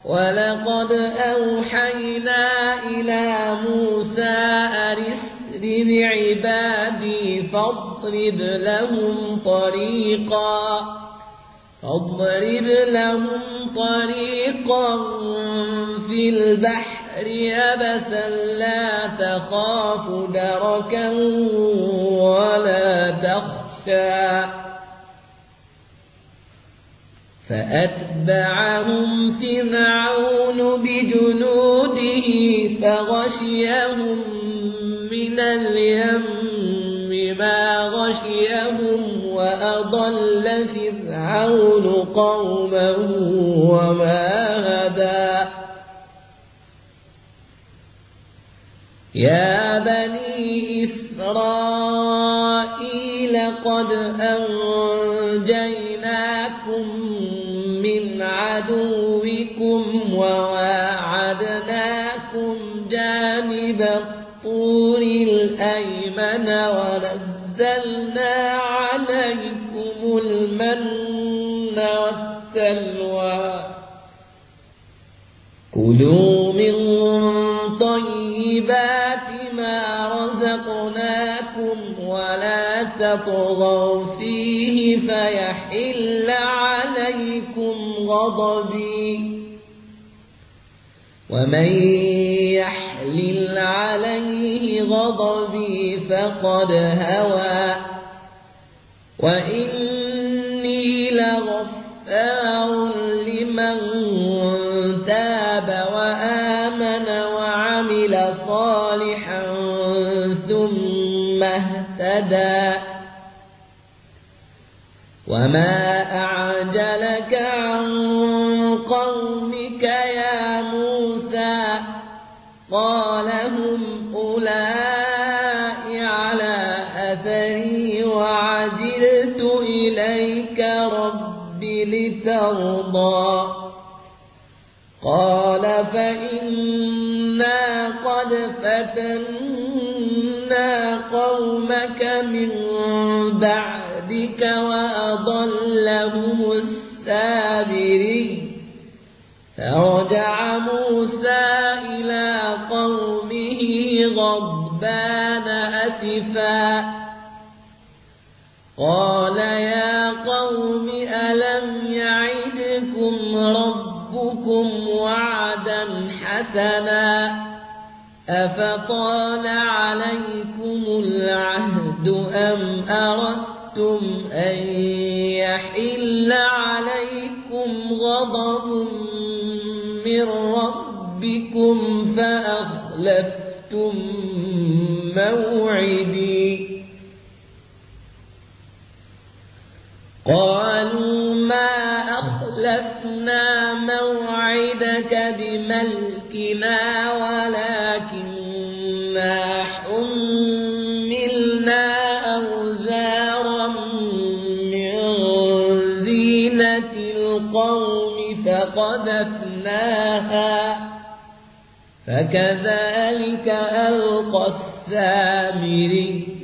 ولقد أوحينا إلى موسى أن اسر بعبادي فاضرب لهم طريقا في البحر يبسا لا تخاف دركا ولا تخشى فأتبعهم فرعون بجنوده فغشيهم من اليم ما غشيهم وأضل فرعون قومه وما هدى يا بني إسرائيل قد أنجيناكم من عدوكم وواعدناكم جانب الطور الأيمن ونزلنا عليكم المن والسلوى كلوا من طيبات ما رزقناكم ولا تطغوا فيه فيحل عليكم غضبي ومن يحلل عليه غضبي فقد هوى وإني لغفار لمن تاب وآمن وعمل صالحا ثم اهتدى وما أعجلك عن قومك يا موسى قال هم أولئك على أثري وعجلت إليك رب لترضى قال فإنا قد فتنا قومك من بعدك وأضلهم السامري فرجع موسى إلى قومه غضبان أسفا قال يا قوم ألم يعدكم ربكم وعدا حسنا أفطال عليكم العهد أم أردتم أن يحل عليكم غضب من ربكم فأخلفتم موعدي قالوا ما أخلفنا موعدك بملكنا ولكننا حملنا أوزارا من زينة القوم فقذفناها فكذلك ألقى السامري